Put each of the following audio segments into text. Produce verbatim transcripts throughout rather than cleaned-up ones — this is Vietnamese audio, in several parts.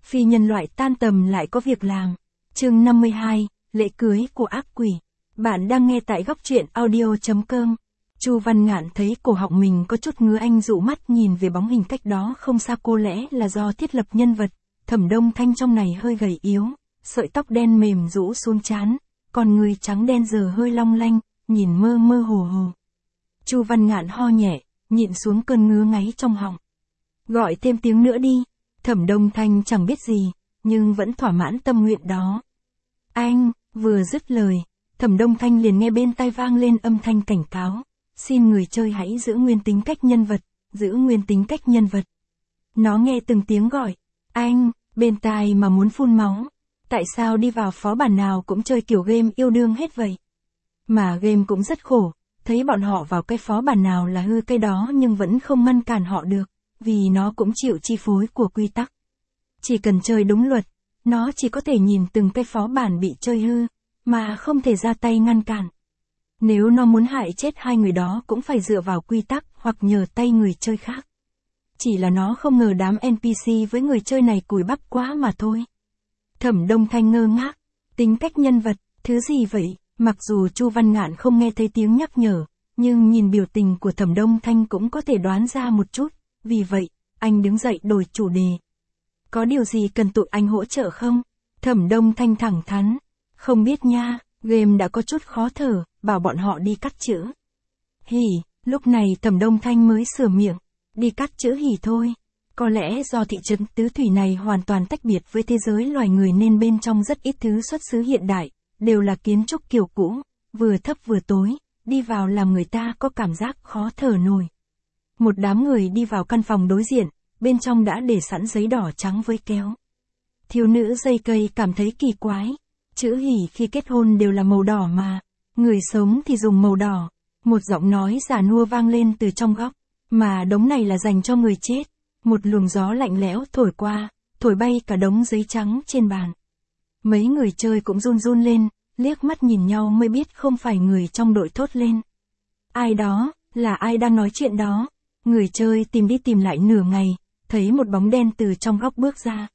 Phi nhân loại tan tầm lại có việc làm. Chương năm mươi hai, lễ cưới của ác quỷ. Bạn đang nghe tại góc truyện audio chấm com. Chu Văn Ngạn thấy cổ họng mình có chút ngứa, anh dụ mắt nhìn về bóng hình cách đó không xa, cô lẽ là do thiết lập nhân vật. Thẩm Đông Thanh trong này hơi gầy yếu, sợi tóc đen mềm rũ xuống trán, còn người trắng đen giờ hơi long lanh, nhìn mơ mơ hồ hồ. Chu Văn Ngạn ho nhẹ, nhịn xuống cơn ngứa ngáy trong họng. Gọi thêm tiếng nữa đi. Thẩm Đông Thanh chẳng biết gì, nhưng vẫn thỏa mãn tâm nguyện đó. Anh, vừa dứt lời, Thẩm Đông Thanh liền nghe bên tai vang lên âm thanh cảnh cáo. Xin người chơi hãy giữ nguyên tính cách nhân vật, giữ nguyên tính cách nhân vật. Nó nghe từng tiếng gọi. Anh, bên tai mà muốn phun máu. Tại sao đi vào phó bản nào cũng chơi kiểu game yêu đương hết vậy? Mà game cũng rất khổ, thấy bọn họ vào cái phó bản nào là hư cái đó nhưng vẫn không ngăn cản họ được, vì nó cũng chịu chi phối của quy tắc. Chỉ cần chơi đúng luật, nó chỉ có thể nhìn từng cái phó bản bị chơi hư, mà không thể ra tay ngăn cản. Nếu nó muốn hại chết hai người đó cũng phải dựa vào quy tắc hoặc nhờ tay người chơi khác. Chỉ là nó không ngờ đám en pê xê với người chơi này cùi bắp quá mà thôi. Thẩm Đông Thanh ngơ ngác, tính cách nhân vật, thứ gì vậy? Mặc dù Chu Văn Ngạn không nghe thấy tiếng nhắc nhở, nhưng nhìn biểu tình của Thẩm Đông Thanh cũng có thể đoán ra một chút, vì vậy, anh đứng dậy đổi chủ đề. Có điều gì cần tụi anh hỗ trợ không? Thẩm Đông Thanh thẳng thắn, không biết nha, game đã có chút khó thở, bảo bọn họ đi cắt chữ. Hỉ, lúc này Thẩm Đông Thanh mới sửa miệng, đi cắt chữ hỉ thôi. Có lẽ do thị trấn Tứ Thủy này hoàn toàn tách biệt với thế giới loài người nên bên trong rất ít thứ xuất xứ hiện đại, đều là kiến trúc kiểu cũ, vừa thấp vừa tối, đi vào làm người ta có cảm giác khó thở nổi. Một đám người đi vào căn phòng đối diện, bên trong đã để sẵn giấy đỏ trắng với kéo. Thiếu nữ dây cây cảm thấy kỳ quái, chữ hỉ khi kết hôn đều là màu đỏ mà, người sống thì dùng màu đỏ. Một giọng nói già nua vang lên từ trong góc, mà đống này là dành cho người chết. Một luồng gió lạnh lẽo thổi qua, thổi bay cả đống giấy trắng trên bàn. Mấy người chơi cũng run run lên, liếc mắt nhìn nhau mới biết không phải người trong đội thốt lên. Ai đó, là ai đang nói chuyện đó? Người chơi tìm đi tìm lại nửa ngày, thấy một bóng đen từ trong góc bước ra.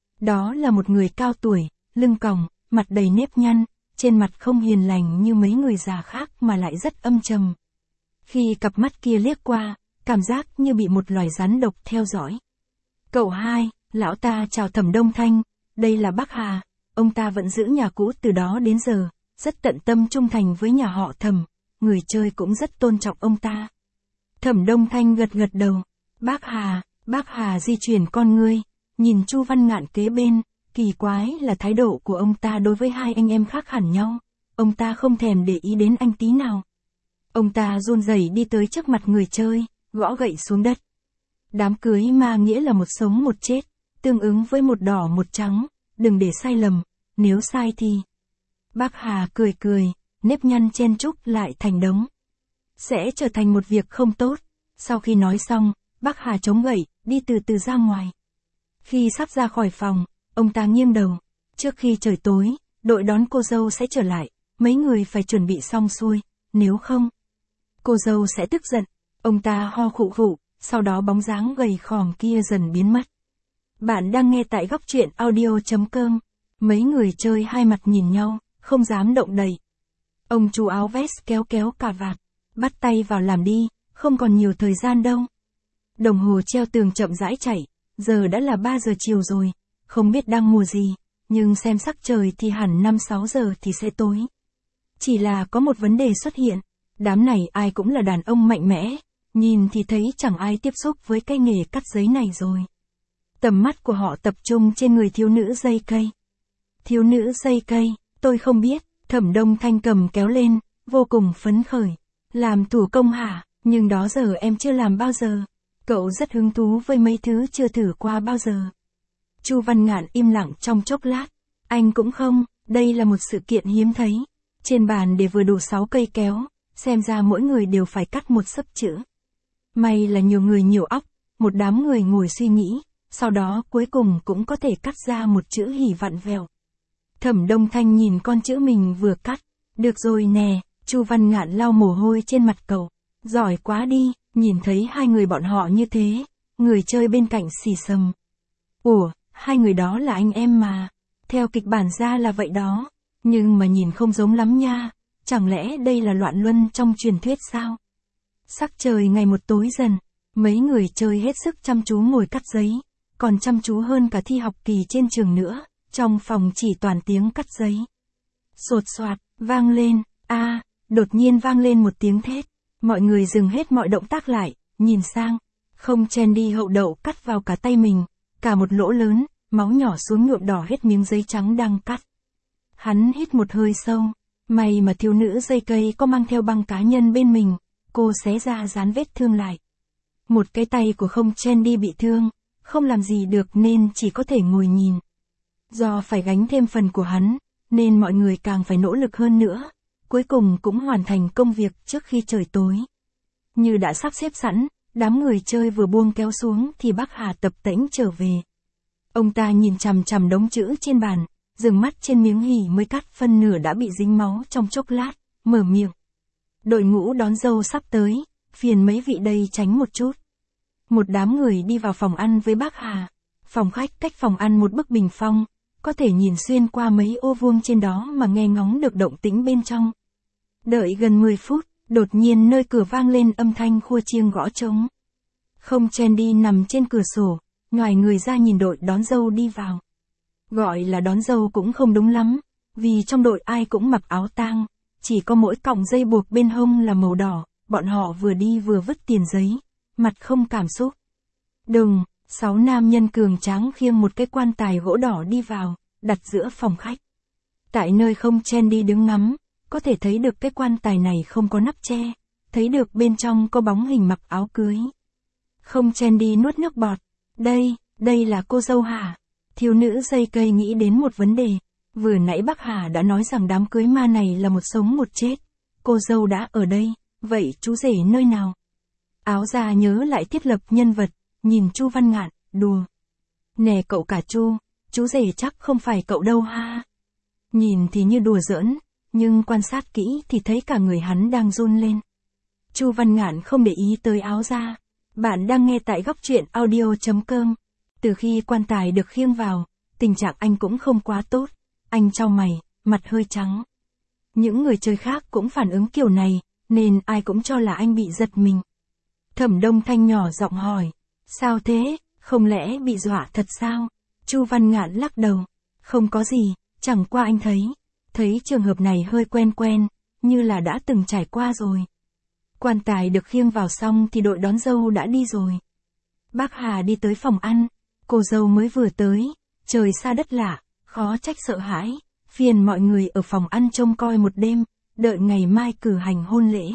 Đó là một người cao tuổi, lưng còng, mặt đầy nếp nhăn, trên mặt không hiền lành như mấy người già khác mà lại rất âm trầm. Khi cặp mắt kia liếc qua, cảm giác như bị một loài rắn độc theo dõi. Cậu hai, lão ta chào Thẩm Đông Thanh, đây là bác Hà, ông ta vẫn giữ nhà cũ từ đó đến giờ, rất tận tâm trung thành với nhà họ Thẩm, người chơi cũng rất tôn trọng ông ta. Thẩm Đông Thanh gật gật đầu, bác Hà, bác Hà di chuyển con ngươi, nhìn Chu Văn Ngạn kế bên, kỳ quái là thái độ của ông ta đối với hai anh em khác hẳn nhau, ông ta không thèm để ý đến anh tí nào. Ông ta run rẩy đi tới trước mặt người chơi, gõ gậy xuống đất. Đám cưới ma nghĩa là một sống một chết, tương ứng với một đỏ một trắng, đừng để sai lầm, nếu sai thì... Bác Hà cười cười, nếp nhăn chen chúc lại thành đống. Sẽ trở thành một việc không tốt. Sau khi nói xong, bác Hà chống gậy, đi từ từ ra ngoài. Khi sắp ra khỏi phòng, ông ta nghiêng đầu. Trước khi trời tối, đội đón cô dâu sẽ trở lại, mấy người phải chuẩn bị xong xuôi, nếu không, cô dâu sẽ tức giận. Ông ta ho khụ khụ, sau đó bóng dáng gầy khòm kia dần biến mất. Bạn đang nghe tại góc truyện audio chấm com. Mấy người chơi hai mặt nhìn nhau, không dám động đậy. Ông chú áo vest kéo kéo cà vạt, bắt tay vào làm đi, không còn nhiều thời gian đâu. Đồng hồ treo tường chậm rãi chạy, giờ đã là ba giờ chiều rồi, không biết đang mùa gì, nhưng xem sắc trời thì hẳn năm sáu giờ thì sẽ tối. Chỉ là có một vấn đề xuất hiện, đám này ai cũng là đàn ông mạnh mẽ, nhìn thì thấy chẳng ai tiếp xúc với cái nghề cắt giấy này rồi. Tầm mắt của họ tập trung trên người thiếu nữ dây cây. Thiếu nữ dây cây, tôi không biết, Thẩm Đông Thanh cầm kéo lên, vô cùng phấn khởi. Làm thủ công hả, nhưng đó giờ em chưa làm bao giờ. Cậu rất hứng thú với mấy thứ chưa thử qua bao giờ. Chu Văn Ngạn im lặng trong chốc lát. Anh cũng không, đây là một sự kiện hiếm thấy. Trên bàn để vừa đủ sáu cây kéo, xem ra mỗi người đều phải cắt một xấp chữ. May là nhiều người nhiều óc, một đám người ngồi suy nghĩ, sau đó cuối cùng cũng có thể cắt ra một chữ hỉ vặn vẹo. Thẩm Đông Thanh nhìn con chữ mình vừa cắt, được rồi nè, Chu Văn Ngạn lau mồ hôi trên mặt cậu, giỏi quá đi, nhìn thấy hai người bọn họ như thế, người chơi bên cạnh xì xầm. Ủa, hai người đó là anh em mà. Theo kịch bản ra là vậy đó. Nhưng mà nhìn không giống lắm nha. Chẳng lẽ đây là loạn luân trong truyền thuyết sao? Sắc trời ngày một tối dần. Mấy người chơi hết sức chăm chú ngồi cắt giấy. Còn chăm chú hơn cả thi học kỳ trên trường nữa. Trong phòng chỉ toàn tiếng cắt giấy. Sột soạt, vang lên. A, đột nhiên vang lên một tiếng thét. Mọi người dừng hết mọi động tác lại, nhìn sang. Không chen đi hậu đậu cắt vào cả tay mình. Cả một lỗ lớn, máu nhỏ xuống nhuộm đỏ hết miếng giấy trắng đang cắt. Hắn hít một hơi sâu. May mà thiếu nữ dây cây có mang theo băng cá nhân bên mình. Cô xé ra dán vết thương lại. Một cái tay của không chen đi bị thương. Không làm gì được nên chỉ có thể ngồi nhìn. Do phải gánh thêm phần của hắn, nên mọi người càng phải nỗ lực hơn nữa. Cuối cùng cũng hoàn thành công việc trước khi trời tối. Như đã sắp xếp sẵn, đám người chơi vừa buông kéo xuống thì bác Hà tập tễnh trở về. Ông ta nhìn chằm chằm đống chữ trên bàn, dừng mắt trên miếng hỉ mới cắt phân nửa đã bị dính máu trong chốc lát, mở miệng. Đội ngũ đón dâu sắp tới, phiền mấy vị đây tránh một chút. Một đám người đi vào phòng ăn với bác Hà. Phòng khách cách phòng ăn một bức bình phong, có thể nhìn xuyên qua mấy ô vuông trên đó mà nghe ngóng được động tĩnh bên trong. Đợi gần mười phút, đột nhiên nơi cửa vang lên âm thanh khua chiêng gõ trống. Không chen đi nằm trên cửa sổ, ngoài người ra nhìn đội đón dâu đi vào. Gọi là đón dâu cũng không đúng lắm, vì trong đội ai cũng mặc áo tang, chỉ có mỗi cọng dây buộc bên hông là màu đỏ, bọn họ vừa đi vừa vứt tiền giấy, mặt không cảm xúc. Đùng, sáu nam nhân cường tráng khiêng một cái quan tài gỗ đỏ đi vào, đặt giữa phòng khách. Tại nơi không chen đi đứng ngắm, có thể thấy được cái quan tài này không có nắp che, thấy được bên trong có bóng hình mặc áo cưới. Không chen đi nuốt nước bọt. Đây, đây là cô dâu hả? Thiếu nữ dây cây nghĩ đến một vấn đề. Vừa nãy bác Hà đã nói rằng đám cưới ma này là một sống một chết. Cô dâu đã ở đây, vậy chú rể nơi nào? Áo già nhớ lại thiết lập nhân vật, nhìn Chu Văn Ngạn, đùa. Nè cậu cả Chu, chú rể chắc không phải cậu đâu ha. Nhìn thì như đùa giỡn, nhưng quan sát kỹ thì thấy cả người hắn đang run lên. Chu Văn Ngạn không để ý tới áo da. Bạn đang nghe tại góc truyện audio chấm com. Từ khi quan tài được khiêng vào, tình trạng anh cũng không quá tốt. Anh chau mày, mặt hơi trắng. Những người chơi khác cũng phản ứng kiểu này, nên ai cũng cho là anh bị giật mình. Thẩm Đông Thanh nhỏ giọng hỏi. Sao thế, không lẽ bị dọa thật sao? Chu Văn Ngạn lắc đầu. Không có gì, chẳng qua anh thấy. Thấy trường hợp này hơi quen quen, như là đã từng trải qua rồi. Quan tài được khiêng vào xong thì đội đón dâu đã đi rồi. Bác Hà đi tới phòng ăn, cô dâu mới vừa tới, trời xa đất lạ, khó trách sợ hãi, phiền mọi người ở phòng ăn trông coi một đêm, đợi ngày mai cử hành hôn lễ.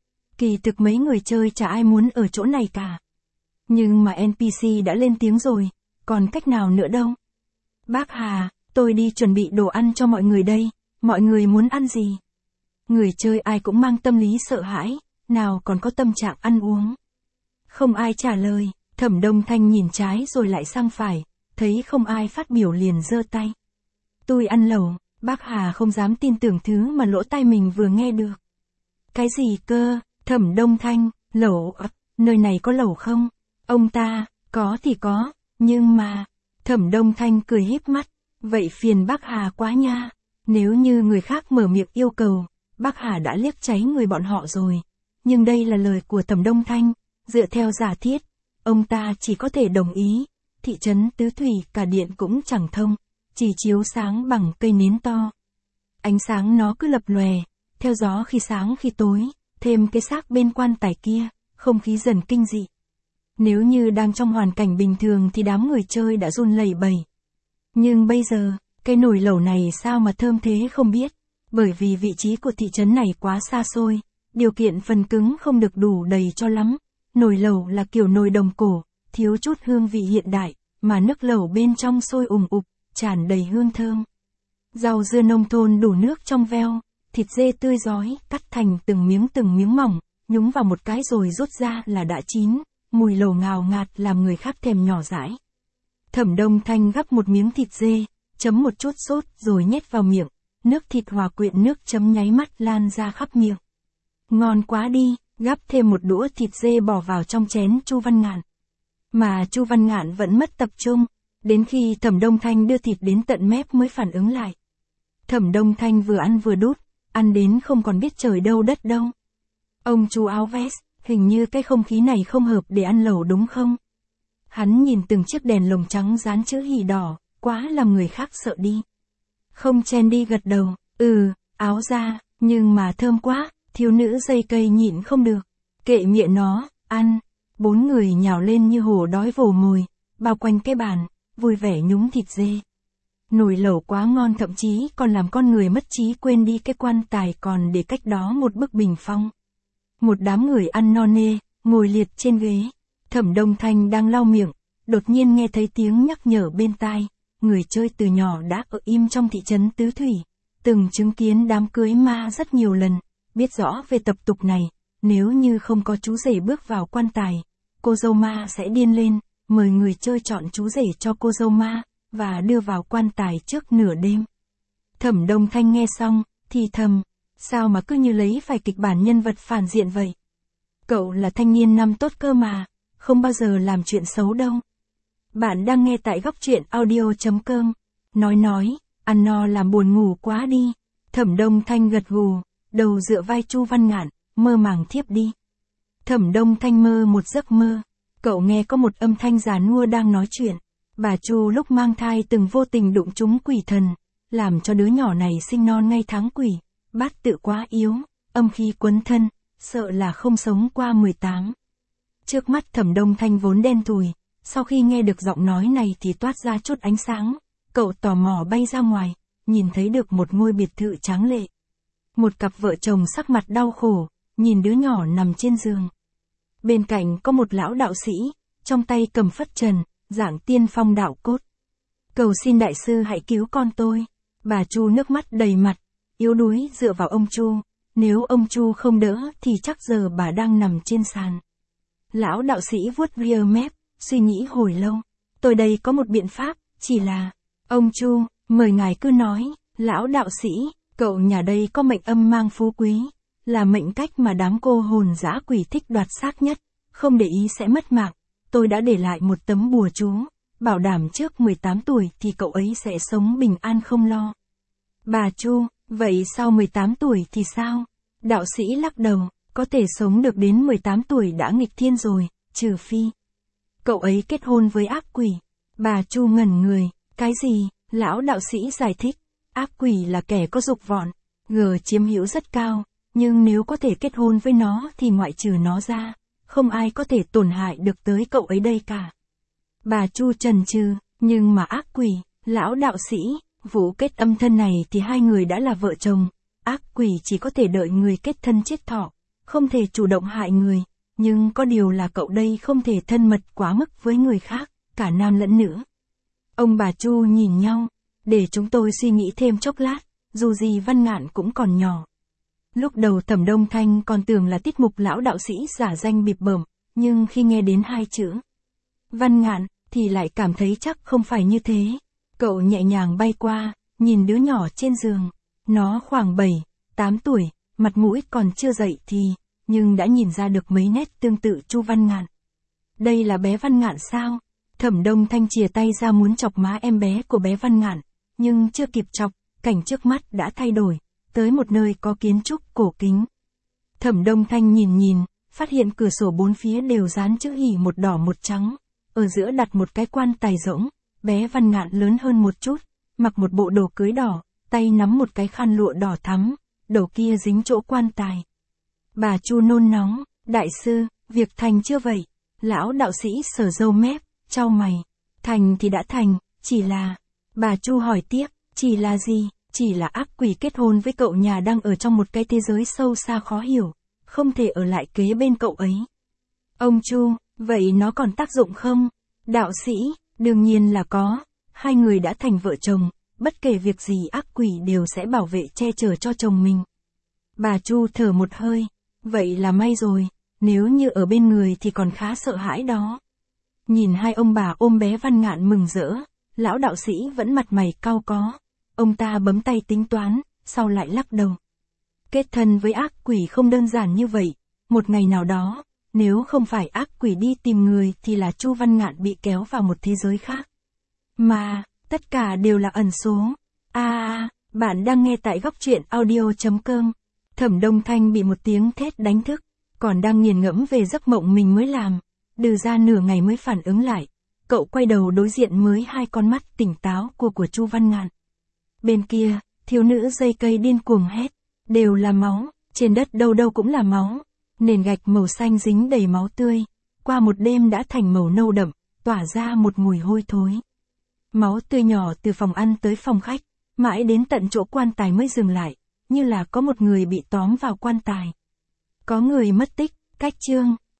Kỳ thực mấy người chơi chả ai muốn ở chỗ này cả. Nhưng mà en pê xê đã lên tiếng rồi, còn cách nào nữa đâu. Bác Hà, tôi đi chuẩn bị đồ ăn cho mọi người đây, mọi người muốn ăn gì? Người chơi ai cũng mang tâm lý sợ hãi, nào còn có tâm trạng ăn uống. Không ai trả lời, Thẩm Đông Thanh nhìn trái rồi lại sang phải, thấy không ai phát biểu liền giơ tay. Tôi ăn lẩu, bác Hà không dám tin tưởng thứ mà lỗ tai mình vừa nghe được. Cái gì cơ, Thẩm Đông Thanh, lẩu, à, nơi này có lẩu không? Ông ta, có thì có, nhưng mà, Thẩm Đông Thanh cười híp mắt, vậy phiền bác Hà quá nha, nếu như người khác mở miệng yêu cầu, bác Hà đã liếc cháy người bọn họ rồi. Nhưng đây là lời của Thẩm Đông Thanh, dựa theo giả thiết, ông ta chỉ có thể đồng ý, thị trấn Tứ Thủy cả điện cũng chẳng thông, chỉ chiếu sáng bằng cây nến to. Ánh sáng nó cứ lập lòe, theo gió khi sáng khi tối, thêm cái xác bên quan tài kia, không khí dần kinh dị. Nếu như đang trong hoàn cảnh bình thường thì đám người chơi đã run lẩy bẩy. Nhưng bây giờ, cái nồi lẩu này sao mà thơm thế không biết, bởi vì vị trí của thị trấn này quá xa xôi. Điều kiện phần cứng không được đủ đầy cho lắm. Nồi lẩu là kiểu nồi đồng cổ, thiếu chút hương vị hiện đại, mà nước lẩu bên trong sôi ùng ục, tràn đầy hương thơm. Rau dưa nông thôn đủ nước trong veo, thịt dê tươi rói, cắt thành từng miếng từng miếng mỏng, nhúng vào một cái rồi rút ra là đã chín, mùi lẩu ngào ngạt làm người khác thèm nhỏ dãi. Thẩm Đông Thanh gắp một miếng thịt dê, chấm một chút sốt rồi nhét vào miệng, nước thịt hòa quyện nước chấm nháy mắt lan ra khắp miệng. Ngon quá đi, gắp thêm một đũa thịt dê bỏ vào trong chén Chu Văn Ngạn. Mà Chu Văn Ngạn vẫn mất tập trung, Đến khi Thẩm Đông Thanh đưa thịt đến tận mép mới phản ứng lại. Thẩm Đông Thanh vừa ăn vừa đút, ăn đến không còn biết trời đâu đất đâu. Ông chú áo vest, hình như cái không khí này không hợp để ăn lẩu đúng không? Hắn nhìn từng chiếc đèn lồng trắng dán chữ hỉ đỏ, quá làm người khác sợ đi. Không chen đi gật đầu, ừ, áo ra, nhưng mà thơm quá, thiếu nữ dây cây nhịn không được. Kệ miệng nó, ăn. Bốn người nhào lên như hổ đói vồ mồi, bao quanh cái bàn, vui vẻ nhúng thịt dê. Nồi lẩu quá ngon, thậm chí còn làm con người mất trí quên đi cái quan tài còn để cách đó một bức bình phong. Một đám người ăn no nê, ngồi liệt trên ghế. Thẩm Đông Thanh đang lau miệng, đột nhiên nghe thấy tiếng nhắc nhở bên tai. Người chơi từ nhỏ đã ở im trong thị trấn Tứ Thủy, từng chứng kiến đám cưới ma rất nhiều lần, biết rõ về tập tục này. Nếu như không có chú rể bước vào quan tài, cô dâu ma sẽ điên lên, mời người chơi chọn chú rể cho cô dâu ma, và đưa vào quan tài trước nửa đêm. Thẩm Đông Thanh nghe xong, thì thầm, sao mà cứ như lấy phải kịch bản nhân vật phản diện vậy? Cậu là thanh niên năm tốt cơ mà, không bao giờ làm chuyện xấu đâu. Bạn đang nghe tại góc truyện audio chấm com. Nói nói, ăn no làm buồn ngủ quá đi. Thẩm Đông Thanh gật gù, đầu dựa vai Chu Văn Ngạn, mơ màng thiếp đi. Thẩm Đông Thanh mơ một giấc mơ, cậu nghe có một âm thanh già nua đang nói chuyện. Bà Chu lúc mang thai từng vô tình đụng trúng quỷ thần, làm cho đứa nhỏ này sinh non ngay tháng quỷ, bát tự quá yếu, âm khí quấn thân, sợ là không sống qua mười tám. Trước mắt Thẩm Đông Thanh vốn đen thùi, sau khi nghe được giọng nói này thì toát ra chút ánh sáng, cậu tò mò bay ra ngoài, nhìn thấy được một ngôi biệt thự tráng lệ. Một cặp vợ chồng sắc mặt đau khổ, nhìn đứa nhỏ nằm trên giường. Bên cạnh có một lão đạo sĩ, trong tay cầm phất trần, dạng tiên phong đạo cốt. Cầu xin đại sư hãy cứu con tôi. Bà Chu nước mắt đầy mặt, yếu đuối dựa vào ông Chu. Nếu ông Chu không đỡ thì chắc giờ bà đang nằm trên sàn. Lão đạo sĩ vuốt ria mép, suy nghĩ hồi lâu. Tôi đây có một biện pháp, chỉ là... Ông Chu, mời ngài cứ nói. Lão đạo sĩ, cậu nhà đây có mệnh âm mang phú quý, là mệnh cách mà đám cô hồn dã quỷ thích đoạt xác nhất, không để ý sẽ mất mạng. Tôi đã để lại một tấm bùa chú, bảo đảm trước mười tám tuổi thì cậu ấy sẽ sống bình an không lo. Bà Chu, vậy sau mười tám tuổi thì sao? Đạo sĩ lắc đầu, có thể sống được đến mười tám tuổi đã nghịch thiên rồi, trừ phi cậu ấy kết hôn với ác quỷ. Bà Chu ngẩn người, cái gì? Lão đạo sĩ giải thích, ác quỷ là kẻ có dục vọng, gờ chiếm hữu rất cao, nhưng nếu có thể kết hôn với nó thì ngoại trừ nó ra, không ai có thể tổn hại được tới cậu ấy đây cả. Bà Chu chần chừ, nhưng mà ác quỷ, lão đạo sĩ, vụ kết âm thân này thì hai người đã là vợ chồng, ác quỷ chỉ có thể đợi người kết thân chết thọ, không thể chủ động hại người, nhưng có điều là cậu đây không thể thân mật quá mức với người khác, cả nam lẫn nữ. Ông bà Chu nhìn nhau, để chúng tôi suy nghĩ thêm chốc lát, dù gì Văn Ngạn cũng còn nhỏ. Lúc đầu Thẩm Đông Thanh còn tưởng là tiết mục lão đạo sĩ giả danh bịp bợm, nhưng khi nghe đến hai chữ Văn Ngạn, thì lại cảm thấy chắc không phải như thế. Cậu nhẹ nhàng bay qua, nhìn đứa nhỏ trên giường. Nó khoảng bảy, tám tuổi, mặt mũi còn chưa dậy thì, nhưng đã nhìn ra được mấy nét tương tự Chu Văn Ngạn. Đây là bé Văn Ngạn sao? Thẩm Đông Thanh chìa tay ra muốn chọc má em bé của bé Văn Ngạn, nhưng chưa kịp chọc, cảnh trước mắt đã thay đổi, tới một nơi có kiến trúc cổ kính. Thẩm Đông Thanh nhìn nhìn, phát hiện cửa sổ bốn phía đều dán chữ hỉ một đỏ một trắng, ở giữa đặt một cái quan tài rỗng, bé Văn Ngạn lớn hơn một chút, mặc một bộ đồ cưới đỏ, tay nắm một cái khăn lụa đỏ thắm, đầu kia dính chỗ quan tài. Bà Chu nôn nóng, đại sư, việc thành chưa vậy? Lão đạo sĩ sờ râu mép, chau mày. Thành thì đã thành, chỉ là... Bà Chu hỏi tiếp, chỉ là gì? Chỉ là ác quỷ kết hôn với cậu nhà đang ở trong một cái thế giới sâu xa khó hiểu, không thể ở lại kế bên cậu ấy. Ông Chu, vậy nó còn tác dụng không? Đạo sĩ, đương nhiên là có, hai người đã thành vợ chồng, bất kể việc gì ác quỷ đều sẽ bảo vệ che chở cho chồng mình. Bà Chu thở một hơi, vậy là may rồi, nếu như ở bên người thì còn khá sợ hãi đó. Nhìn hai ông bà ôm bé Văn Ngạn mừng rỡ, lão đạo sĩ vẫn mặt mày cau có. Ông ta bấm tay tính toán, sau lại lắc đầu. Kết thân với ác quỷ không đơn giản như vậy, một ngày nào đó, nếu không phải ác quỷ đi tìm người thì là Chu Văn Ngạn bị kéo vào một thế giới khác. Mà, tất cả đều là ẩn số. À, à, bạn đang nghe tại góc truyện audio.com. Thẩm Đông Thanh bị một tiếng thét đánh thức, còn đang nghiền ngẫm về giấc mộng mình mới làm. Đừ ra nửa ngày mới phản ứng lại. Cậu quay đầu đối diện mới hai con mắt tỉnh táo của của Chu Văn Ngạn. Bên kia, thiếu nữ dây cây điên cuồng hét. Đều là máu, trên đất đâu đâu cũng là máu. Nền gạch màu xanh dính đầy máu tươi. Qua một đêm đã thành màu nâu đậm, tỏa ra một mùi hôi thối. Máu tươi nhỏ từ phòng ăn tới phòng khách, mãi đến tận chỗ quan tài mới dừng lại, như là có một người bị tóm vào quan tài. Có người mất tích, cách chương.